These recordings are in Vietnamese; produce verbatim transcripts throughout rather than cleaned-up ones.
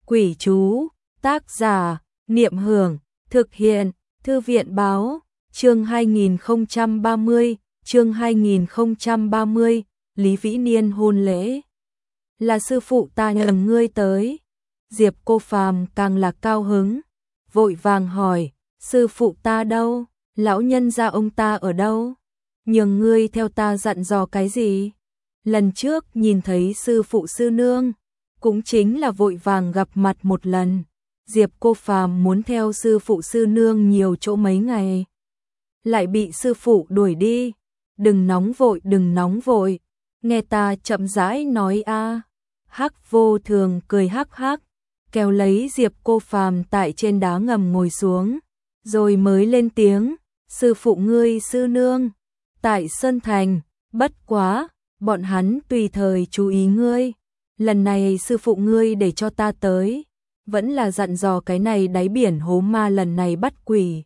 Quỷ chú, tác giả, Niệm Hưởng, thực hiện, Thư viện báo, chương hai nghìn không trăm ba mươi, chương hai nghìn không trăm ba mươi, Lý Vĩ Niên hôn lễ. Là sư phụ ta nhờ ngươi tới. Diệp Cô Phàm càng là cao hứng, vội vàng hỏi, sư phụ ta đâu, lão nhân gia ông ta ở đâu, nhường ngươi theo ta dặn dò cái gì. Lần trước nhìn thấy sư phụ sư nương, cũng chính là vội vàng gặp mặt một lần. Diệp Cô Phàm muốn theo sư phụ sư nương nhiều chỗ mấy ngày, lại bị sư phụ đuổi đi. Đừng nóng vội, đừng nóng vội, nghe ta chậm rãi nói a. Hắc Vô Thường cười hắc hắc, kéo lấy Diệp Cô Phàm tại trên đá ngầm ngồi xuống, rồi mới lên tiếng, sư phụ ngươi sư nương tại Sơn Thành, bất quá, bọn hắn tùy thời chú ý ngươi. Lần này sư phụ ngươi để cho ta tới, vẫn là dặn dò cái này đáy biển hố ma lần này bắt quỷ.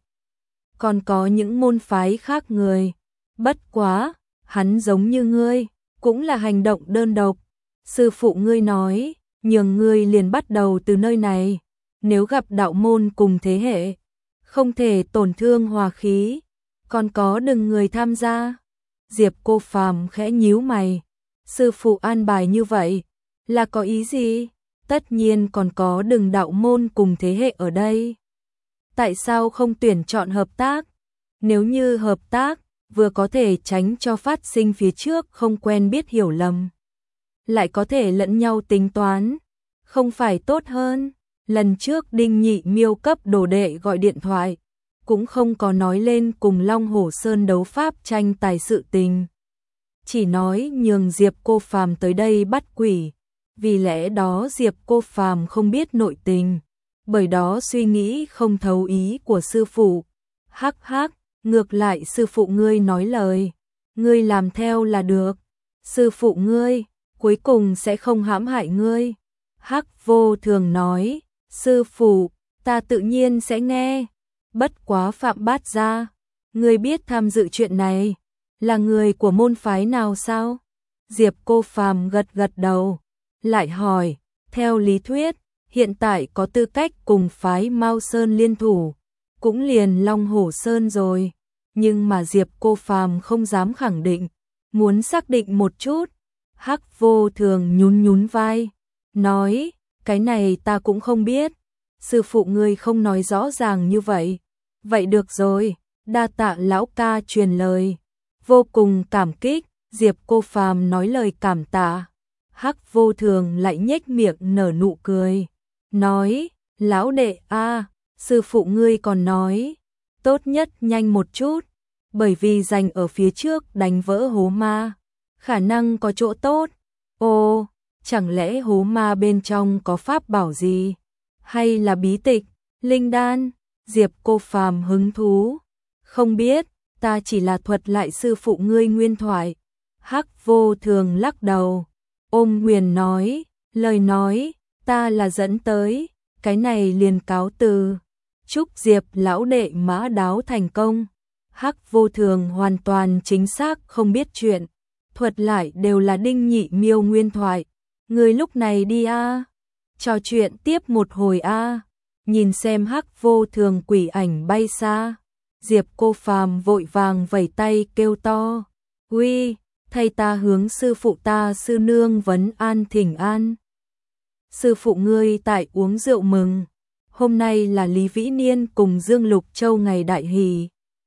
Còn có những môn phái khác người, bất quá, hắn giống như ngươi, cũng là hành động đơn độc. Sư phụ ngươi nói, nhường ngươi liền bắt đầu từ nơi này, nếu gặp đạo môn cùng thế hệ, không thể tổn thương hòa khí, còn có đừng người tham gia. Diệp Cô Phàm khẽ nhíu mày, sư phụ an bài như vậy, là có ý gì? Tất nhiên còn có đừng đạo môn cùng thế hệ ở đây. Tại sao không tuyển chọn hợp tác? Nếu như hợp tác, vừa có thể tránh cho phát sinh phía trước không quen biết hiểu lầm, lại có thể lẫn nhau tính toán, không phải tốt hơn? Lần trước Đinh Nhị Miêu cấp đồ đệ gọi điện thoại, cũng không có nói lên cùng Long Hổ Sơn đấu pháp tranh tài sự tình, chỉ nói nhường Diệp Cô Phàm tới đây bắt quỷ. Vì lẽ đó Diệp Cô Phàm không biết nội tình, bởi đó suy nghĩ không thấu ý của sư phụ. Hắc hắc, ngược lại sư phụ ngươi nói lời, ngươi làm theo là được. Sư phụ ngươi cuối cùng sẽ không hãm hại ngươi. Hắc Vô Thường nói, sư phụ, ta tự nhiên sẽ nghe. Bất quá Phạm Bát Gia, ngươi biết tham dự chuyện này, là người của môn phái nào sao? Diệp Cô Phàm gật gật đầu, lại hỏi, theo lý thuyết, hiện tại có tư cách cùng phái Mao Sơn liên thủ, cũng liền Long Hổ Sơn rồi. Nhưng mà Diệp Cô Phàm không dám khẳng định, muốn xác định một chút. Hắc Vô Thường nhún nhún vai, nói, cái này ta cũng không biết, sư phụ ngươi không nói rõ ràng như vậy. Vậy được rồi, đa tạ lão ca truyền lời, vô cùng cảm kích. Diệp Cô Phàm nói lời cảm tạ. Hắc Vô Thường lại nhếch miệng nở nụ cười, nói, lão đệ a, sư phụ ngươi còn nói, tốt nhất nhanh một chút, bởi vì giành ở phía trước đánh vỡ hố ma, khả năng có chỗ tốt. Ồ, chẳng lẽ hố ma bên trong có pháp bảo gì, hay là bí tịch, linh đan? Diệp Cô Phàm hứng thú, không biết, ta chỉ là thuật lại sư phụ ngươi nguyên thoại. Hắc Vô Thường lắc đầu, ôm quyền nói, lời nói, ta là dẫn tới, cái này liền cáo từ. Chúc Diệp lão đệ mã đáo thành công. Hắc Vô Thường hoàn toàn chính xác không biết chuyện, thuật lại đều là Đinh Nhị Miêu nguyên thoại. Người lúc này đi a, trò chuyện tiếp một hồi a. Nhìn xem Hắc Vô Thường quỷ ảnh bay xa, Diệp Cô Phàm vội vàng vẩy tay kêu to, uy, thay ta hướng sư phụ ta sư nương vấn an thỉnh an. Sư phụ ngươi tại uống rượu mừng, hôm nay là Lý Vĩ Niên cùng Dương Lục Châu ngày đại hỷ,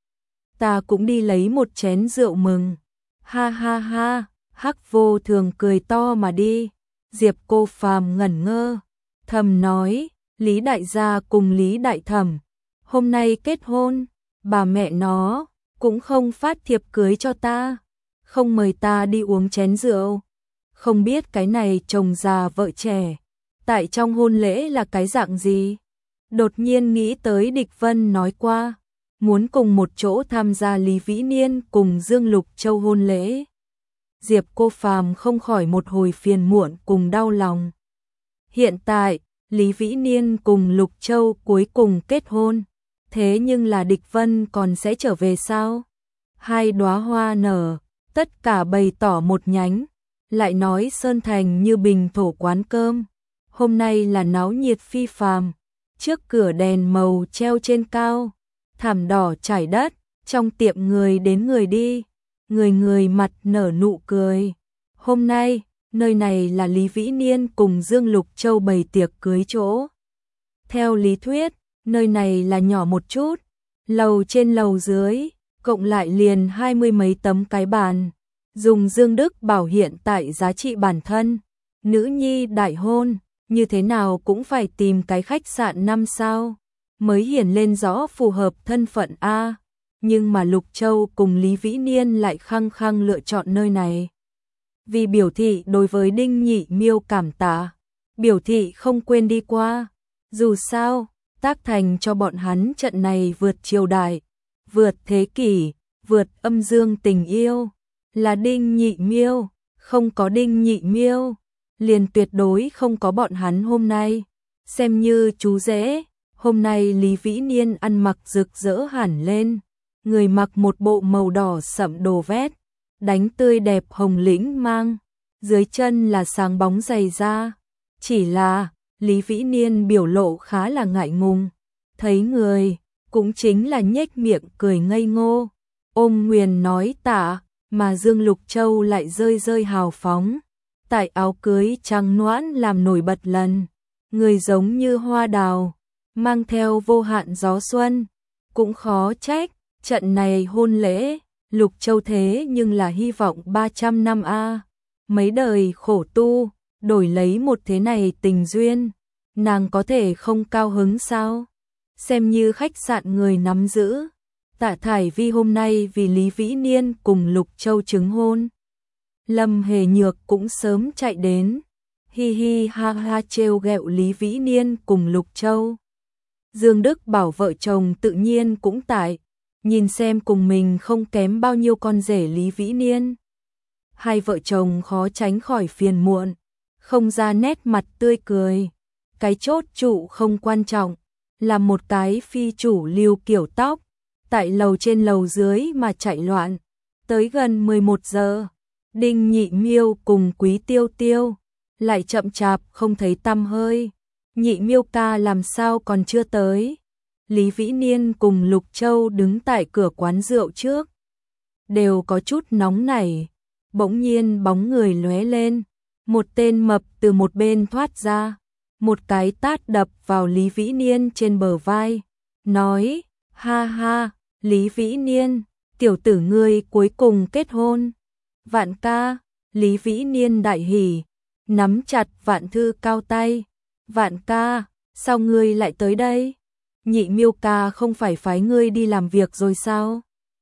ta cũng đi lấy một chén rượu mừng. Ha ha ha, Hắc Vô Thường cười to mà đi. Diệp Cô Phàm ngẩn ngơ, thầm nói, Lý đại gia cùng Lý đại thẩm hôm nay kết hôn, bà mẹ nó cũng không phát thiệp cưới cho ta, không mời ta đi uống chén rượu. Không biết cái này chồng già vợ trẻ, tại trong hôn lễ là cái dạng gì? Đột nhiên nghĩ tới Địch Vân nói qua, muốn cùng một chỗ tham gia Lý Vĩ Niên cùng Dương Lục Châu hôn lễ. Diệp Cô Phàm không khỏi một hồi phiền muộn cùng đau lòng. Hiện tại, Lý Vĩ Niên cùng Lục Châu cuối cùng kết hôn, thế nhưng là Địch Vân còn sẽ trở về sao? Hai đóa hoa nở, tất cả bày tỏ một nhánh, lại nói Sơn Thành như bình thổ quán cơm, Hôm nay là náo nhiệt phi phàm, trước cửa đèn màu treo trên cao, thảm đỏ trải đất, trong tiệm người đến người đi, người người mặt nở nụ cười. Hôm nay, nơi này là Lý Vĩ Niên cùng Dương Lục Châu bày tiệc cưới chỗ. Theo lý thuyết, nơi này là nhỏ một chút, lầu trên lầu dưới, cộng lại liền hai mươi mấy tấm cái bàn. Dùng Dương Đức Bảo hiện tại giá trị bản thân, nữ nhi đại hôn, như thế nào cũng phải tìm cái khách sạn năm sao, mới hiển lên rõ phù hợp thân phận A. Nhưng mà Lục Châu cùng Lý Vĩ Niên lại khăng khăng lựa chọn nơi này. Vì biểu thị đối với Đinh Nhị Miêu cảm tạ, biểu thị không quên đi qua. Dù sao, tác thành cho bọn hắn trận này vượt triều đại, vượt thế kỷ, vượt âm dương tình yêu, là Đinh Nhị Miêu, không có Đinh Nhị Miêu, liền tuyệt đối không có bọn hắn hôm nay. Xem như chú rể, hôm nay Lý Vĩ Niên ăn mặc rực rỡ hẳn lên, người mặc một bộ màu đỏ sậm đồ vét, đánh tươi đẹp hồng lĩnh mang, dưới chân là sáng bóng giày da. Chỉ là, Lý Vĩ Niên biểu lộ khá là ngại ngùng, thấy người, cũng chính là nhếch miệng cười ngây ngô, ôm nguyền nói tạ, mà Dương Lục Châu lại rơi rơi hào phóng, tại áo cưới trắng noãn làm nổi bật lần, người giống như hoa đào, mang theo vô hạn gió xuân, cũng khó trách, trận này hôn lễ, Lục Châu thế nhưng là hy vọng ba trăm năm a, mấy đời khổ tu, đổi lấy một thế này tình duyên, nàng có thể không cao hứng sao? Xem như khách sạn người nắm giữ, Tạ Thải Vi hôm nay vì Lý Vĩ Niên cùng Lục Châu chứng hôn. Lâm Hề Nhược cũng sớm chạy đến, hi hi ha ha trêu ghẹo Lý Vĩ Niên cùng Lục Châu. Dương Đức Bảo vợ chồng tự nhiên cũng tại, nhìn xem cùng mình không kém bao nhiêu con rể Lý Vĩ Niên. Hai vợ chồng khó tránh khỏi phiền muộn, không ra nét mặt tươi cười. Cái chốt trụ không quan trọng, là một cái phi chủ lưu kiểu tóc, tại lầu trên lầu dưới mà chạy loạn. Tới gần mười một giờ, Đinh Nhị Miêu cùng Quý Tiêu Tiêu lại chậm chạp không thấy tăm hơi. Nhị Miêu ca làm sao còn chưa tới? Lý Vĩ Niên cùng Lục Châu đứng tại cửa quán rượu trước, đều có chút nóng nảy. Bỗng nhiên bóng người lóe lên, một tên mập từ một bên thoát ra, một cái tát đập vào Lý Vĩ Niên trên bờ vai, nói: "Ha ha, Lý Vĩ Niên, tiểu tử ngươi cuối cùng kết hôn." "Vạn ca." Lý Vĩ Niên đại hỉ, nắm chặt Vạn Thư Cao tay. "Vạn ca, sao ngươi lại tới đây? Nhị Miêu ca không phải phái ngươi đi làm việc rồi sao?"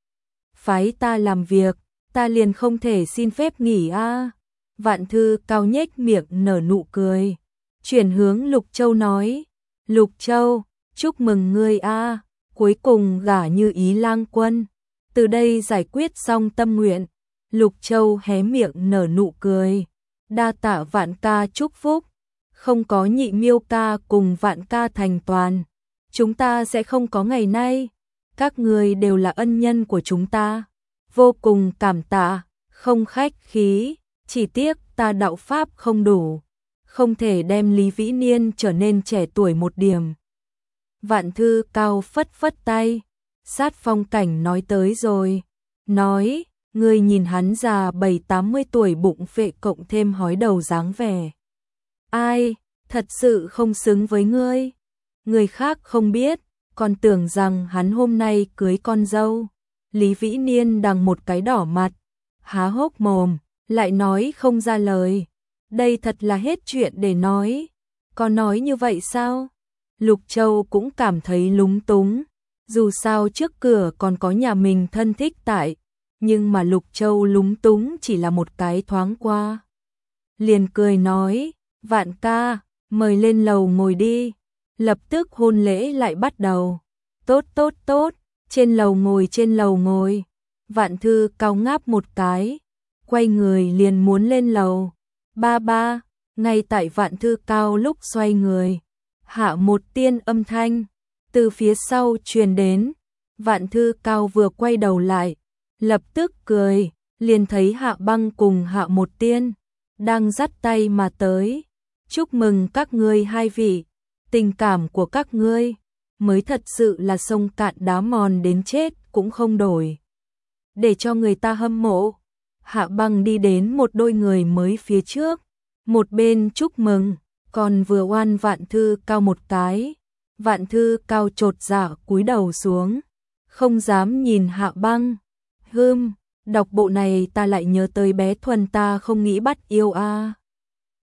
"Phái ta làm việc, ta liền không thể xin phép nghỉ a à?" Vạn Thư Cao nhếch miệng nở nụ cười, chuyển hướng Lục Châu nói: "Lục Châu, chúc mừng ngươi a, à, cuối cùng gả Như Ý lang quân, từ đây giải quyết xong tâm nguyện." Lục Châu hé miệng nở nụ cười, đa tạ Vạn ca chúc phúc, không có Nhị Miêu ca cùng Vạn ca thành toàn, chúng ta sẽ không có ngày nay, các người đều là ân nhân của chúng ta, vô cùng cảm tạ, không khách khí, chỉ tiếc ta đạo pháp không đủ, không thể đem Lý Vĩ Niên trở nên trẻ tuổi một điểm. Vạn Thư Cao phất phất tay, Sát Phong Cảnh nói tới rồi, nói: "Ngươi nhìn hắn già bảy tám mươi tuổi bụng phệ cộng thêm hói đầu dáng vẻ. Ai, thật sự không xứng với ngươi. Người khác không biết, còn tưởng rằng hắn hôm nay cưới con dâu." Lý Vĩ Niên đằng một cái đỏ mặt, há hốc mồm, lại nói không ra lời. Đây thật là hết chuyện để nói. Có nói như vậy sao? Lục Châu cũng cảm thấy lúng túng. Dù sao trước cửa còn có nhà mình thân thích tại, nhưng mà Lục Châu lúng túng chỉ là một cái thoáng qua. Liền cười nói: "Vạn ca, mời lên lầu ngồi đi." Lập tức hôn lễ lại bắt đầu. "Tốt tốt tốt, trên lầu ngồi trên lầu ngồi." Vạn Thư Cao ngáp một cái, quay người liền muốn lên lầu. "Ba ba." Ngay tại Vạn Thư Cao lúc xoay người, hạ một tiên âm thanh từ phía sau truyền đến. Vạn Thư Cao vừa quay đầu lại, lập tức cười, liền thấy Hạ Băng cùng Hạ một tiên đang dắt tay mà tới. Chúc mừng các ngươi hai vị, tình cảm của các ngươi mới thật sự là sông cạn đá mòn đến chết cũng không đổi. Để cho người ta hâm mộ, Hạ Băng đi đến một đôi người mới phía trước, một bên chúc mừng, còn vừa oan Vạn Thư Cao một cái. Vạn Thư Cao chột dạ cúi đầu xuống, không dám nhìn Hạ Băng. Hừm, đọc bộ này ta lại nhớ tới bé Thuần ta không nghĩ bắt yêu a. À.